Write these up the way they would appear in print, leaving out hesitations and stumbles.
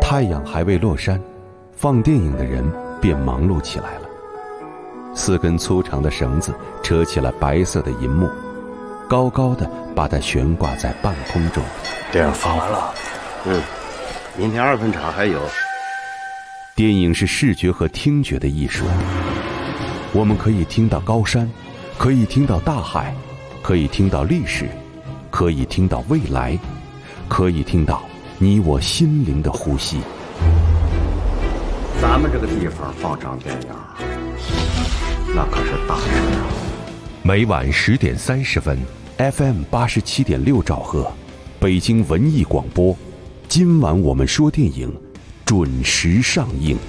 太阳还未落山，放电影的人便忙碌起来了。4根粗长的绳子扯起了白色的银幕，高高的把它悬挂在半空中。 电影放完了， 明天2分场还有。 电影是视觉和听觉的艺术，我们可以听到高山，可以听到大海，可以听到历史，可以听到未来，可以听到你我心灵的呼吸。 咱们这个地方放场电影，那可是大事啊！ 每晚10点30分 ，FM 87.6兆赫，北京文艺广播。今晚我们说电影，准时上映。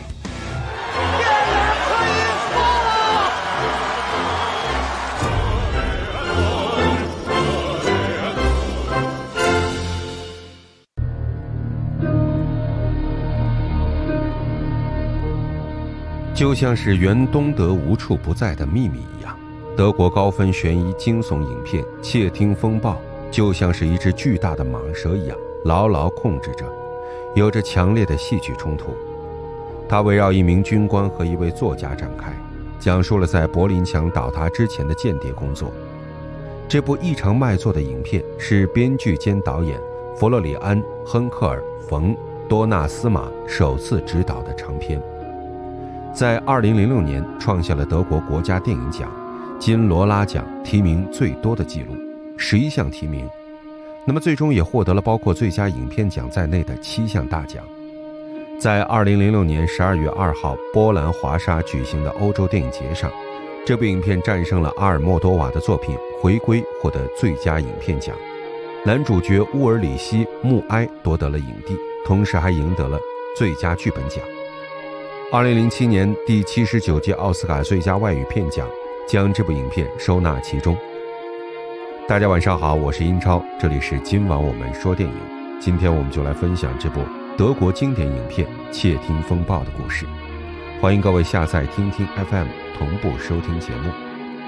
就像是原东德无处不在的秘密一样，德国高分悬疑惊悚影片《窃听风暴》就像是一只巨大的蟒蛇一样，牢牢控制着，有着强烈的戏剧冲突。它围绕一名军官和一位作家展开，讲述了在柏林墙倒塌之前的间谍工作。这部异常卖座的影片是编剧兼导演弗洛里安·亨克尔·冯·多纳斯马首次执导的长片，在2006年创下了德国国家电影奖金罗拉奖提名最多的纪录，11项提名，那么最终也获得了包括最佳影片奖在内的7项大奖。在2006年12月2号波兰华沙举行的欧洲电影节上，这部影片战胜了阿尔莫多瓦的作品《回归》，获得最佳影片奖。男主角乌尔里希·穆埃夺得了影帝，同时还赢得了最佳剧本奖。2007年第79届奥斯卡最佳外语片奖将这部影片收纳其中。大家晚上好，我是英超，这里是今晚我们说电影。今天我们就来分享这部德国经典影片《窃听风暴》的故事。欢迎各位下载听听 FM 同步收听节目。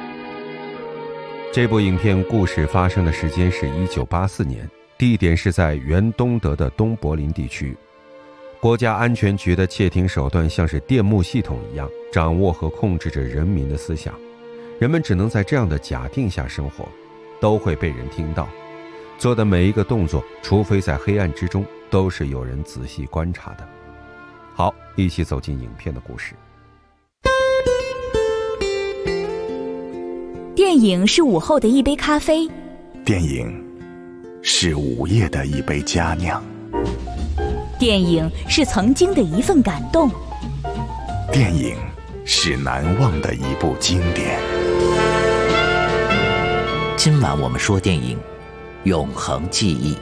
这部影片故事发生的时间是1984年，地点是在原东德的东柏林地区。国家安全局的窃听手段像是电幕系统一样，掌握和控制着人民的思想。人们只能在这样的假定下生活，都会被人听到，做的每一个动作，除非在黑暗之中，都是有人仔细观察的。好，一起走进影片的故事。 电影是午后的一杯咖啡， 电影是午夜的一杯佳酿， 电影是曾经的一份感动， 电影是难忘的一部经典。 今晚我们说电影，永恒记忆。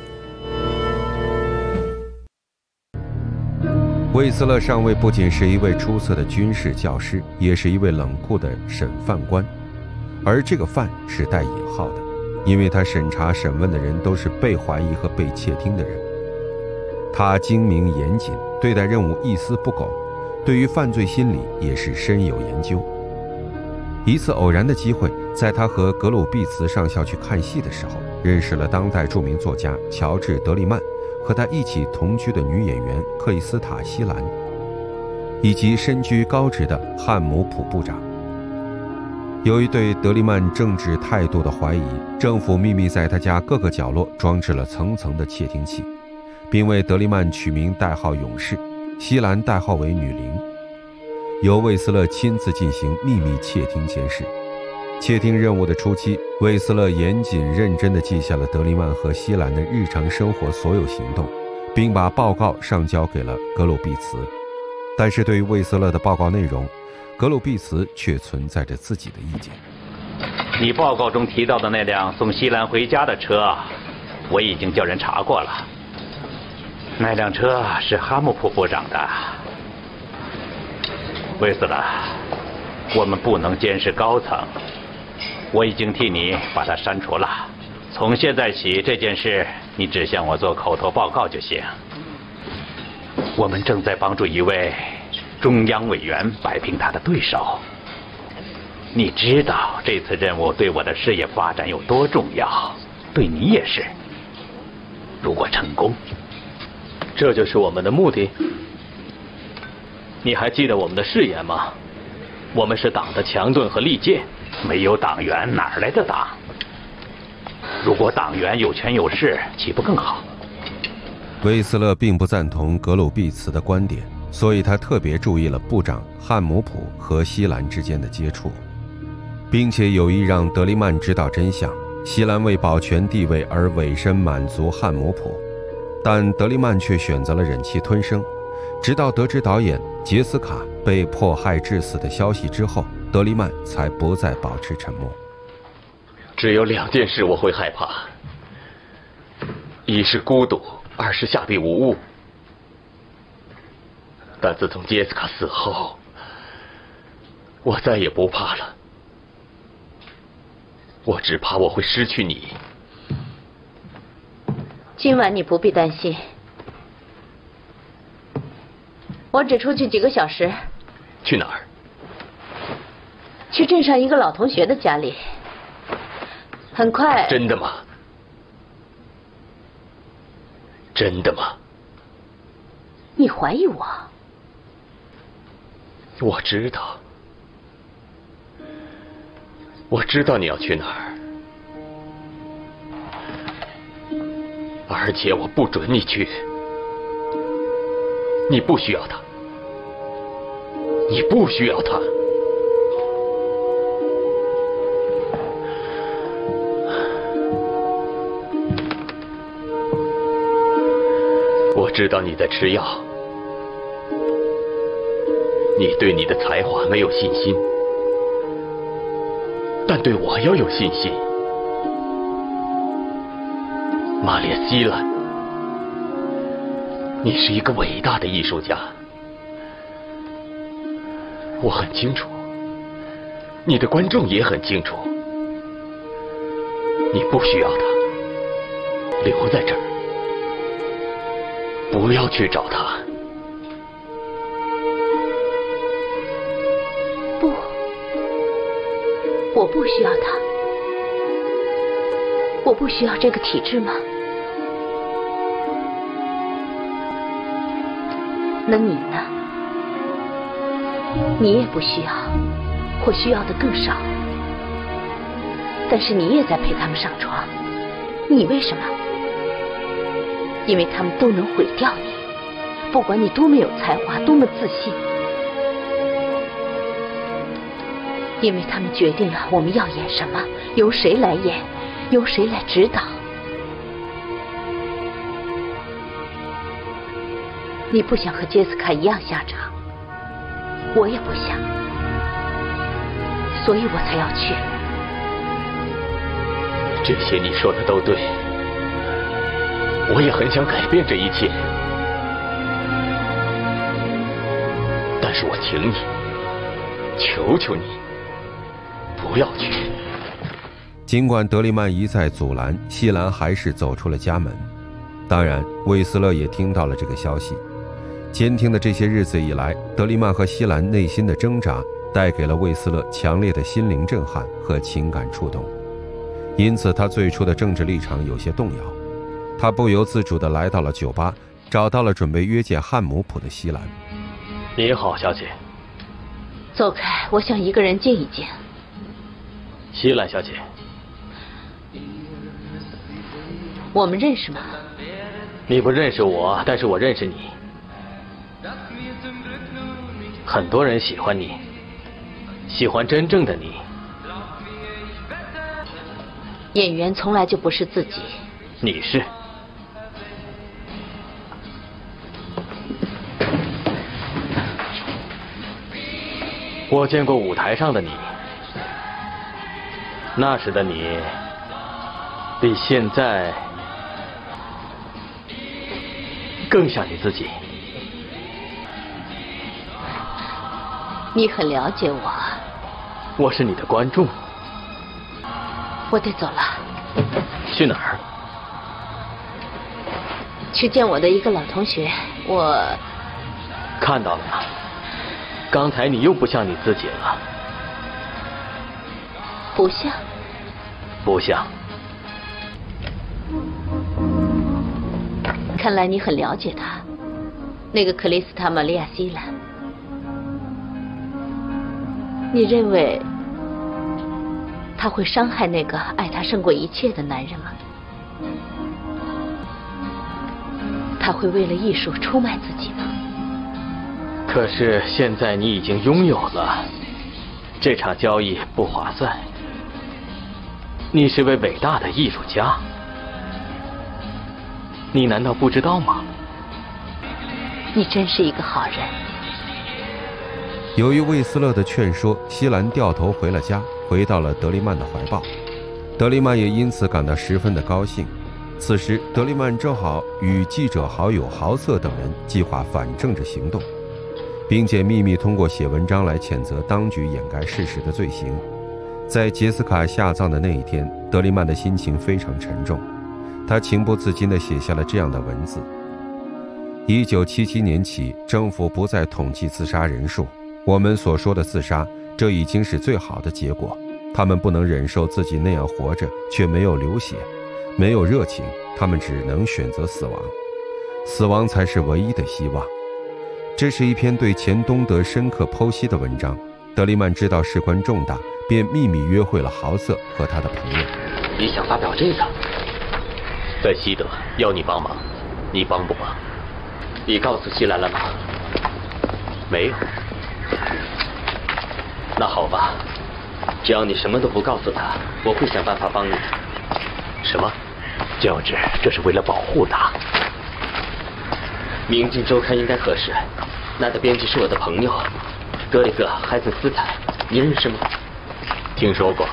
魏斯勒上尉不仅是一位出色的军事教师，也是一位冷酷的审犯官，而这个犯是带引号的，因为他审查审问的人都是被怀疑和被窃听的人。他精明严谨，对待任务一丝不苟，对于犯罪心理也是深有研究。一次偶然的机会，在他和格鲁毕茨上校去看戏的时候，认识了当代著名作家乔治·德利曼和他一起同居的女演员克里斯塔·希兰，以及身居高职的汉姆普部长。由于对德利曼政治态度的怀疑，政府秘密在他家各个角落装置了层层的窃听器，并为德利曼取名代号勇士，希兰代号为女灵，由魏斯勒亲自进行秘密窃听监视。窃听任务的初期，魏斯勒严谨认真地记下了德利曼和希兰的日常生活所有行动，并把报告上交给了格鲁毕茨。但是对于魏斯勒的报告内容，格鲁毕茨却存在着自己的意见。 你报告中提到的那辆送希兰回家的车，我已经叫人查过了。那辆车是哈姆普部长的。魏斯勒，我们不能监视高层，我已经替你把它删除了。从现在起，这件事你只向我做口头报告就行。我们正在帮助一位中央委员摆平他的对手。你知道这次任务对我的事业发展有多重要，对你也是。如果成功， 这就是我们的目的。 你还记得我们的誓言吗？我们是党的强盾和利剑， 没有党员哪来的党？如果党员有权有势，岂不更好？ 魏斯勒并不赞同格鲁毕茨的观点，所以他特别注意了部长汉姆普和西兰之间的接触，并且有意让德利曼知道真相。西兰为保全地位而委身满足汉姆普，但德利曼却选择了忍气吞声。直到得知导演杰斯卡被迫害致死的消息之后，德利曼才不再保持沉默。 只有2件事我会害怕，一是孤独，二是下地无物。但自从杰斯卡死后，我再也不怕了。我只怕我会失去你。 今晚你不必担心，我只出去几个小时。 去哪儿？ 去镇上一个老同学的家里。很快。 真的吗？真的吗？ 你怀疑我？ 我知道。我知道你要去哪儿，而且我不准你去。你不需要他，你不需要他。我知道你在吃药，你对你的才华没有信心。但对我要有信心，玛丽亚·希兰，你是一个伟大的艺术家。我很清楚，你的观众也很清楚，你不需要他，留在这儿，不要去找他。 不。我不需要他，我不需要这个体制吗？那你呢？你也不需要，或需要的更少。但是你也在陪他们上床，你为什么？因为他们都能毁掉你，不管你多么有才华，多么自信。因为他们决定了我们要演什么，由谁来演，由谁来指导。你不想和杰斯卡一样下场，我也不想，所以我才要去。 这些你说的都对，我也很想改变这一切，但是我请你，求求你，不要去。 尽管德利曼一再阻拦，西兰还是走出了家门。当然，魏斯勒也听到了这个消息。监听的这些日子以来，德利曼和西兰内心的挣扎带给了魏斯勒强烈的心灵震撼和情感触动，因此他最初的政治立场有些动摇。他不由自主地来到了酒吧，找到了准备约见汉姆普的西兰。 你好，小姐。 走开，我想一个人静一静。 西兰小姐， 我们认识吗？ 你不认识我，但是我认识你。很多人喜欢你，喜欢真正的你。 演员从来就不是自己。 你是。我见过舞台上的你，那时的你比现在更像你自己。 你很了解我。 我是你的观众。 我得走了。 去哪儿？ 去见我的一个老同学。我看到了吗？刚才你又不像你自己了。 不像。 不像。 看来你很了解他，那个克里斯塔·玛利亚·希兰。 你认为他会伤害那个爱他胜过一切的男人吗？他会为了艺术出卖自己吗？ 可是现在你已经拥有了，这场交易不划算。你是位伟大的艺术家，你难道不知道吗？ 你真是一个好人。 由于魏斯勒的劝说，西兰掉头回了家，回到了德利曼的怀抱。德利曼也因此感到十分的高兴。此时德利曼正好与记者好友豪瑟等人计划反政治行动，并且秘密通过写文章来谴责当局掩盖事实的罪行。在杰斯卡下葬的那一天，德利曼的心情非常沉重，他情不自禁地写下了这样的文字：1977年起，政府不再统计自杀人数，我们所说的自杀，这已经是最好的结果。他们不能忍受自己那样活着却没有流血，没有热情，他们只能选择死亡，死亡才是唯一的希望。这是一篇对钱东德深刻剖析的文章。德利曼知道事关重大，便秘密约会了豪瑟和他的朋友。 你想发表这个？在西德要你帮忙，你帮不帮？你告诉西兰了吗？没有。那好吧，只要你什么都不告诉他，我会想办法帮你。什么？ 乔治，这是为了保护他。 明镜周刊应该合适，那的编辑是我的朋友格里格·海森斯坦，你认识吗？听说过。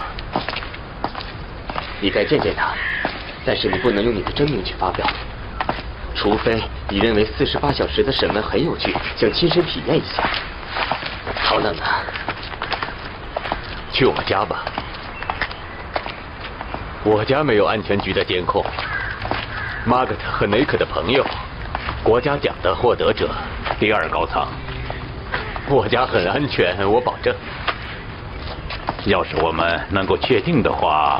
你该见见他，但是你不能用你的真名去发表，除非你认为48小时的审问很有趣，想亲身体验一下。好冷啊！ 去我家吧，我家没有安全局的监控。玛格特和雷克的朋友，国家奖的获得者，第2高舱。我家很安全，我保证。要是我们能够确定的话，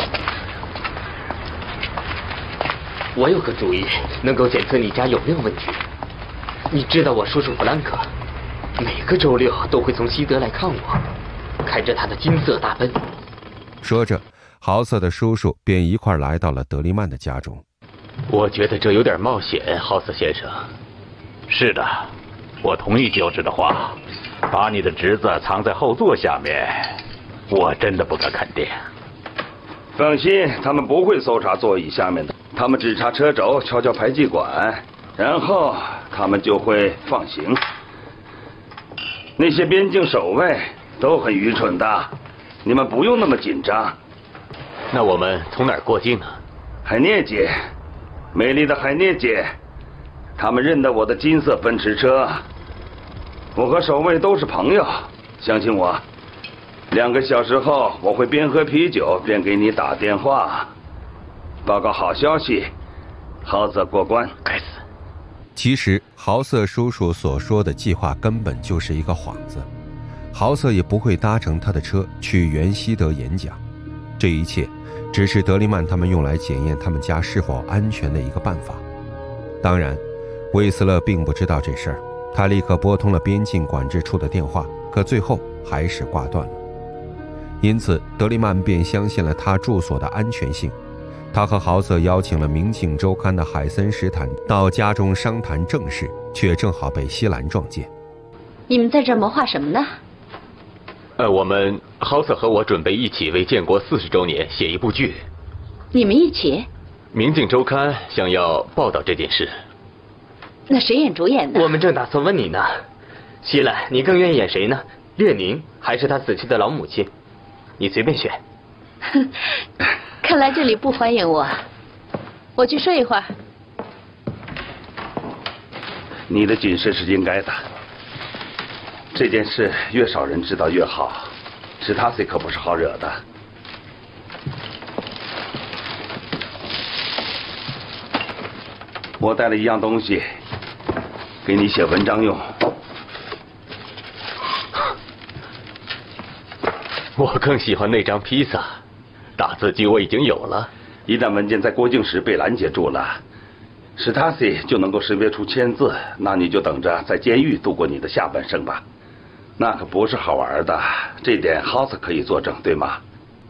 我有个主意，能够检测你家有没有问题。你知道我叔叔弗兰克，每个周六都会从西德来看我，开着他的金色大奔。 说着，豪瑟的叔叔便一块来到了德利曼的家中。 我觉得这有点冒险，豪瑟先生。是的，我同意乔治的话，把你的侄子藏在后座下面，我真的不敢肯定。 放心，他们不会搜查座椅下面的，他们只查车轴，敲敲排气管，然后他们就会放行。那些边境守卫都很愚蠢的，你们不用那么紧张。 那我们从哪儿过境呢？ 海涅街，美丽的海涅街。他们认得我的金色奔驰车。我和守卫都是朋友，相信我。2个小时后，我会边喝啤酒边给你打电话，报告好消息，豪瑟过关。 该死！ 其实豪瑟叔叔所说的计划根本就是一个幌子，豪瑟也不会搭乘他的车去原西德演讲。这一切只是德利曼他们用来检验他们家是否安全的一个办法。当然魏斯勒并不知道这事儿，他立刻拨通了边境管制处的电话，可最后还是挂断了。因此德利曼便相信了他住所的安全性。他和豪瑟邀请了《明镜周刊》的海森史坦到家中商谈正事，却正好被西兰撞见。 你们在这儿谋划什么呢？ 我们豪瑟和我准备一起为建国40周年写一部剧。 你们一起？ 《明镜周刊》想要报道这件事。 那谁演主演呢？ 我们正打算问你呢。西兰，你更愿意演谁呢？列宁还是他死去的老母亲？你随便选。 看来这里不欢迎我，我去睡一会儿。 你的谨慎是应该的，这件事越少人知道越好。史塔西可不是好惹的。我带了一样东西，给你写文章用。 我更喜欢那张披萨，打字机我已经有了。 一旦文件在过境时被拦截住了，史塔西就能够识别出签字，那你就等着在监狱度过你的下半生吧。 那可不是好玩的，这点哈斯可以作证，对吗？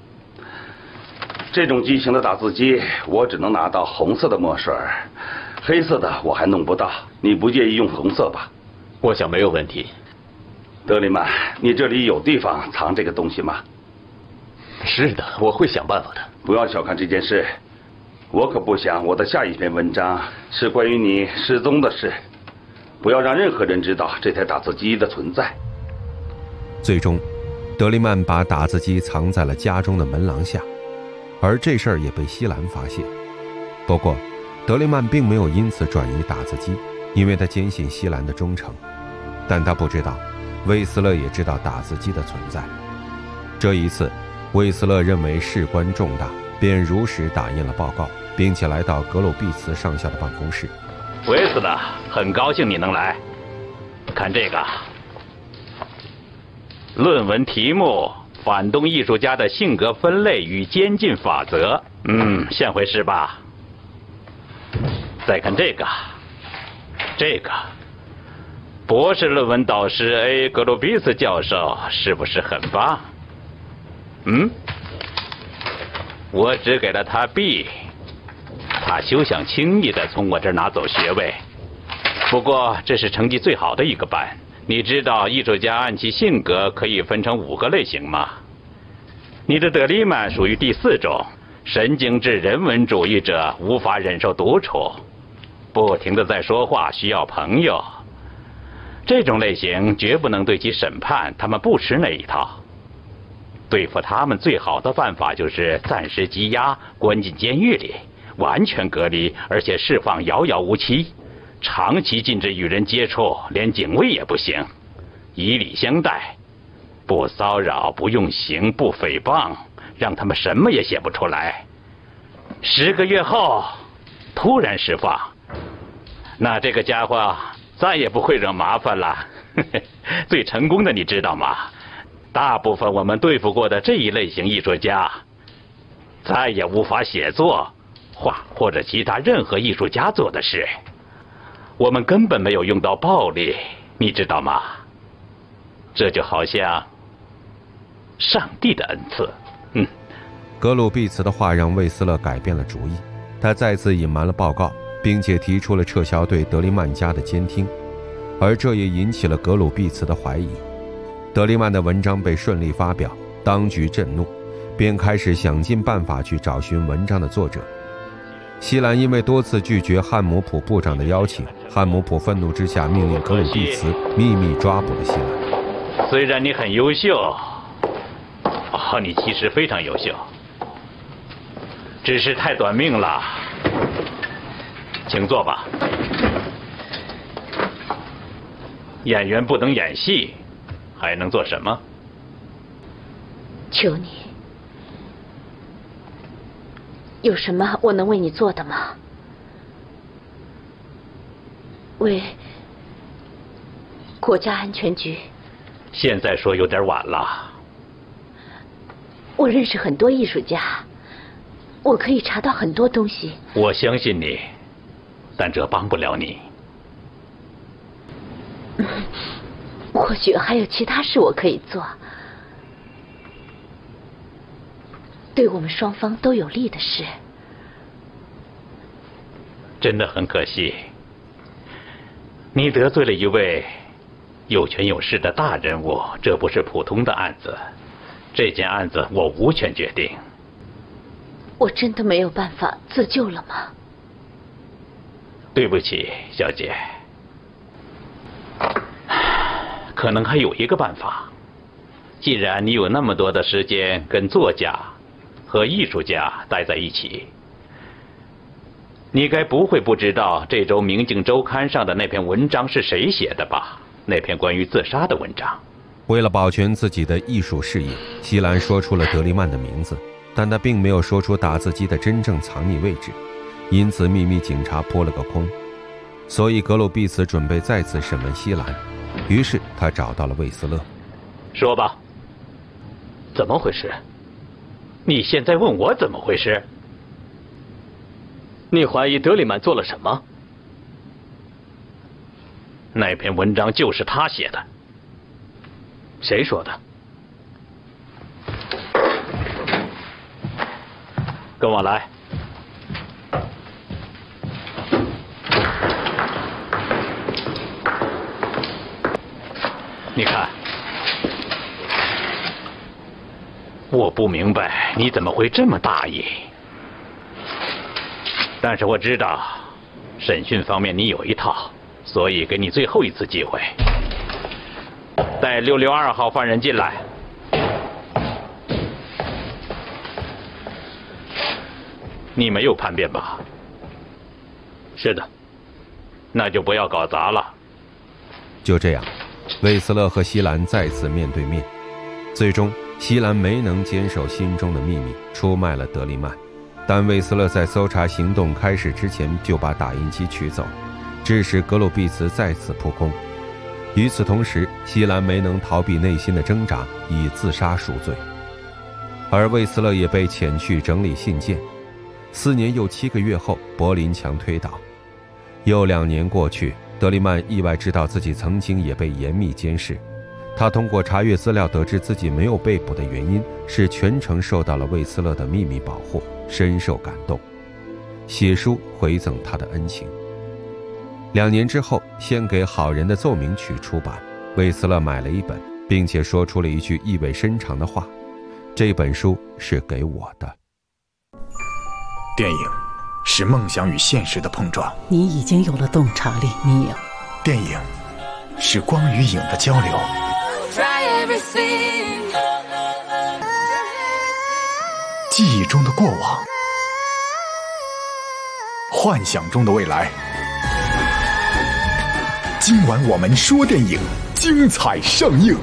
这种机型的打字机，我只能拿到红色的墨水，黑色的我还弄不到。你不介意用红色吧？ 我想没有问题。 德里曼，你这里有地方藏这个东西吗？ 是的，我会想办法的。 不要小看这件事，我可不想我的下一篇文章是关于你失踪的事。不要让任何人知道这台打字机的存在。 最终，德利曼把打字机藏在了家中的门廊下，而这事儿也被西兰发现。不过，德利曼并没有因此转移打字机，因为他坚信西兰的忠诚。但他不知道，魏斯勒也知道打字机的存在。这一次，魏斯勒认为事关重大，便如实打印了报告，并且来到格鲁毕茨上校的办公室。 韦斯勒，很高兴你能来。看这个，论文题目：反动艺术家的性格分类与监禁法则。像回事吧？再看这个，博士论文导师 A. 格鲁比斯教授是不是很棒？我只给了他 B， 他休想轻易的从我这儿拿走学位。不过这是成绩最好的一个班。你知道艺术家按其性格可以分成5个类型吗？你的德利曼属于第4种，神经质人文主义者，无法忍受独处，不停地在说话，需要朋友。这种类型绝不能对其审判，他们不吃那一套。对付他们最好的办法就是暂时羁押，关进监狱里，完全隔离，而且释放遥遥无期，长期禁止与人接触，连警卫也不行，以礼相待，不骚扰，不用刑，不诽谤，让他们什么也写不出来。10个月后突然释放，那这个家伙再也不会惹麻烦了。最成功的你知道吗？大部分我们对付过的这一类型艺术家再也无法写作、画或者其他任何艺术家做的事。我们根本没有用到暴力，你知道吗？这就好像上帝的恩赐。 格鲁毕茨的话让魏斯勒改变了主意，他再次隐瞒了报告，并且提出了撤销对德利曼家的监听，而这也引起了格鲁毕茨的怀疑。德利曼的文章被顺利发表，当局震怒，便开始想尽办法去找寻文章的作者。西兰因为多次拒绝汉姆普部长的邀请，汉姆普愤怒之下命令格鲁毕茨秘密抓捕了西兰。 虽然你很优秀，你其实非常优秀，只是太短命了。请坐吧。演员不能演戏，还能做什么？ 求你，有什么我能为你做的吗？为国家安全局。 现在说有点晚了。 我认识很多艺术家，我可以查到很多东西。 我相信你，但这帮不了你。 或许还有其他事我可以做，对我们双方都有利的事。 真的很可惜，你得罪了一位有权有势的大人物，这不是普通的案子。这件案子我无权决定。 我真的没有办法自救了吗？ 对不起，小姐。可能还有一个办法。既然你有那么多的时间跟作家和艺术家待在一起，你该不会不知道这周《明镜周刊》上的那篇文章是谁写的吧？那篇关于自杀的文章。 为了保全自己的艺术事业，西兰说出了德利曼的名字，但他并没有说出打字机的真正藏匿位置，因此秘密警察扑了个空。所以格鲁毕茨准备再次审问西兰，于是他找到了魏斯勒。 说吧， 怎么回事？ 你现在问我怎么回事？ 你怀疑德里曼做了什么？ 那篇文章就是他写的。 谁说的？跟我来。你看，我不明白你怎么会这么大意，但是我知道审讯方面你有一套，所以给你最后一次机会，带662号犯人进来。你没有叛变吧？ 是的。 那就不要搞砸了。 就这样，魏斯勒和西兰再次面对面，最终西兰没能坚守心中的秘密，出卖了德利曼。但魏斯勒在搜查行动开始之前就把打印机取走，致使格鲁毕茨再次扑空。与此同时，西兰没能逃避内心的挣扎，以自杀赎罪，而魏斯勒也被遣去整理信件。4年又7个月后，柏林墙推倒。又2年过去，德利曼意外知道自己曾经也被严密监视。他通过查阅资料得知自己没有被捕的原因是全程受到了魏斯勒的秘密保护，深受感动，写书回赠他的恩情。2年之后，献给好人的奏鸣曲出版，魏斯勒买了一本，并且说出了一句意味深长的话：这本书是给我的。 电影是梦想与现实的碰撞， 你已经有了洞察力，你有。 电影是光与影的交流，记忆中的过往，幻想中的未来。今晚我们说电影，精彩上映。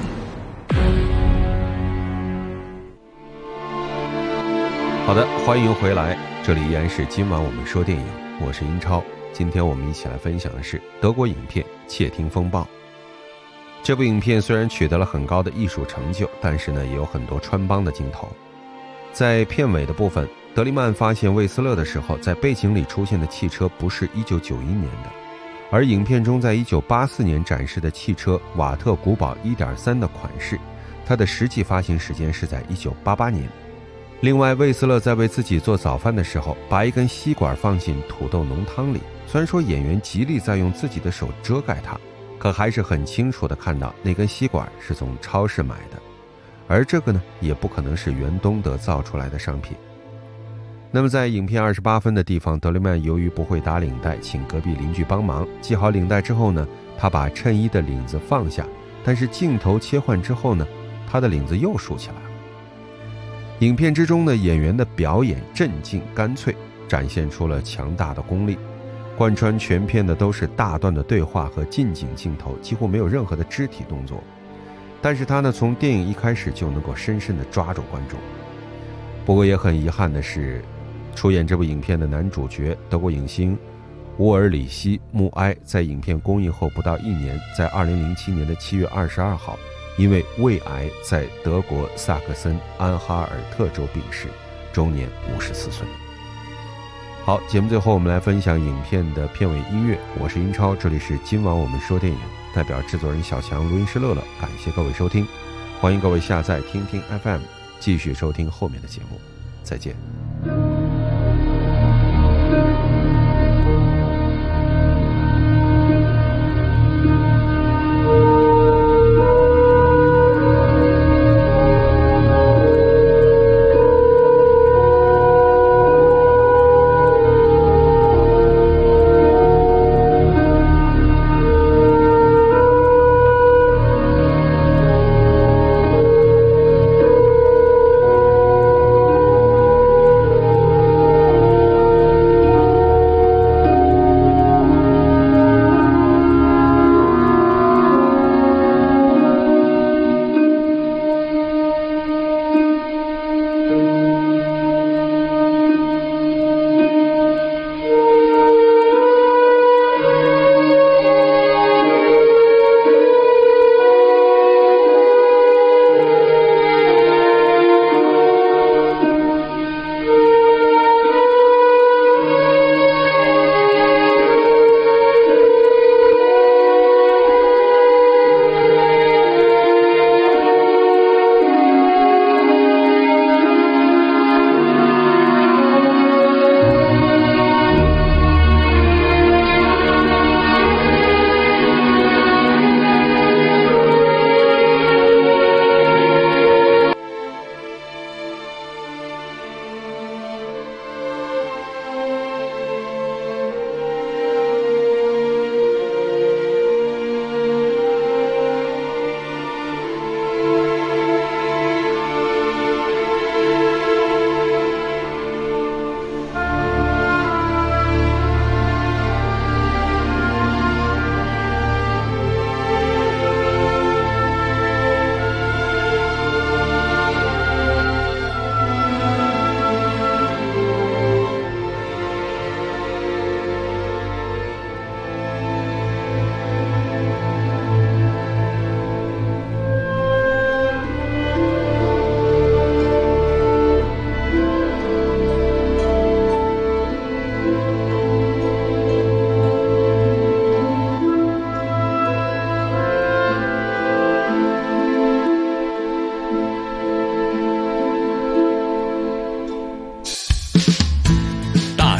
好的，欢迎回来，这里依然是今晚我们说电影，我是英超。今天我们一起来分享的是德国影片《窃听风暴》。这部影片虽然取得了很高的艺术成就，但是呢也有很多穿帮的镜头。在片尾的部分，德利曼发现魏斯勒的时候，在背景里出现的汽车不是1991年的，而影片中在1984年展示的汽车瓦特古堡 1.3 的款式，它的实际发行时间是在1988年。另外，魏斯勒在为自己做早饭的时候，把一根吸管放进土豆浓汤里，虽然说演员极力在用自己的手遮盖它，可还是很清楚地看到那根吸管是从超市买的，而这个呢，也不可能是原东德造出来的商品。那么在影片28分的地方，德利曼由于不会打领带，请隔壁邻居帮忙系好领带之后呢，他把衬衣的领子放下，但是镜头切换之后呢，他的领子又竖起来了。影片之中的演员的表演镇静干脆，展现出了强大的功力。贯穿全片的都是大段的对话和近景镜头，几乎没有任何的肢体动作。但是他呢，从电影一开始就能够深深地抓住观众。不过也很遗憾的是，出演这部影片的男主角德国影星乌尔里希·穆埃在影片公映后不到1年，在2007年的7月22号因为胃癌在德国萨克森安哈尔特州病逝，终年54岁。好，节目最后我们来分享影片的片尾音乐。我是英超，这里是今晚我们说电影，代表制作人小强、录音师乐乐，感谢各位收听，欢迎各位下载听听 FM， 继续收听后面的节目，再见。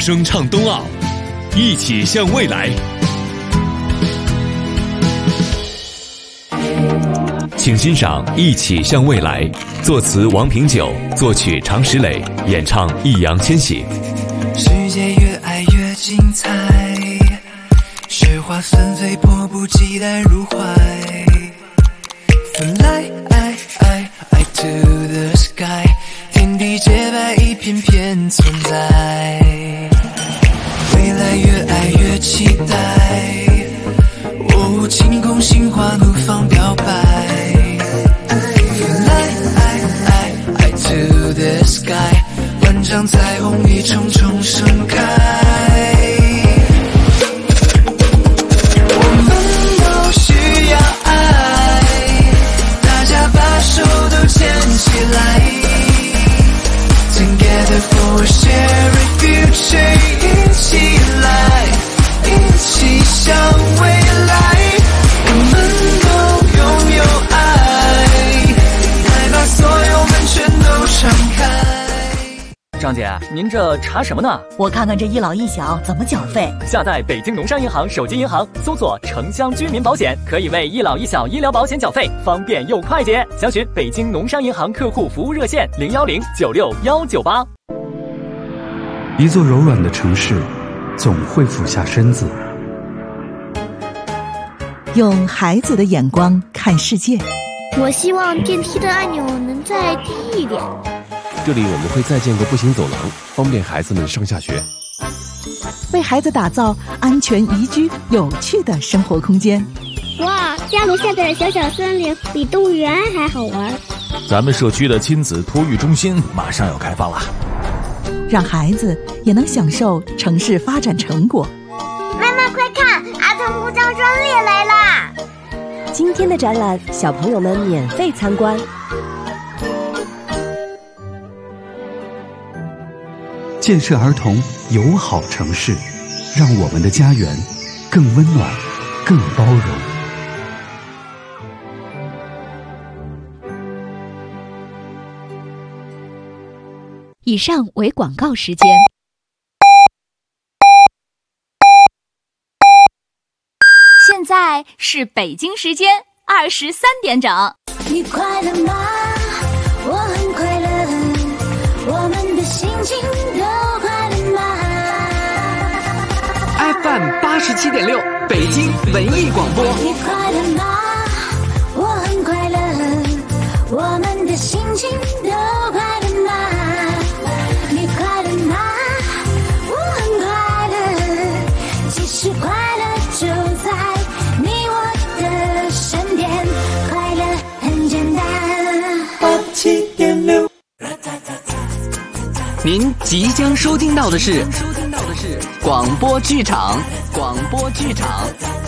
声唱冬奥，一起向未来。请欣赏《一起向未来》，作词王平久，作曲常石磊，演唱易烊千玺。 世界越爱越精彩，雪花纷飞，迫不及待入怀。Fly to the sky， 天地洁白，一片片存在。未来越爱越期待，哦，晴空心花怒放表白。Fly to the sky， 万丈彩虹一重重盛开。我们都需要爱，大家把手都牵起来。Together for a shared future， 一起来，一起向未来。我们都拥有爱，来把所有门全都敞开。 张姐，您这查什么呢？ 我看看这一老一小怎么缴费。 下载北京农商银行手机银行，搜索城乡居民保险，可以为一老一小医疗保险缴费，方便又快捷。详询北京农商银行客户服务热线010969198。 一座柔软的城市，总会俯下身子， 用孩子的眼光看世界。 我希望电梯的按钮能再低一点。 这里我们会再建个步行走廊，方便孩子们上下学。 为孩子打造安全宜居、有趣的生活空间。 哇，家楼下的小小森林比动物园还好玩。 咱们社区的亲子托育中心马上要开放了， 让孩子也能享受城市发展成果。 妈妈快看，儿童服装专列来啦！ 今天的展览，小朋友们免费参观。 建设儿童友好城市，让我们的家园更温暖、更包容。 以上为广告时间。现在是北京时间23点整。 你快乐吗？我很快乐，我们的心情都快乐吗 ？FM 87.6，北京文艺广播。 你快乐吗？我很快乐，我们的心情都快乐吗？你快乐吗？我很快乐，其实快乐就在你我的身边，快乐很简单。87.6。 您即将收听到的是广播剧场。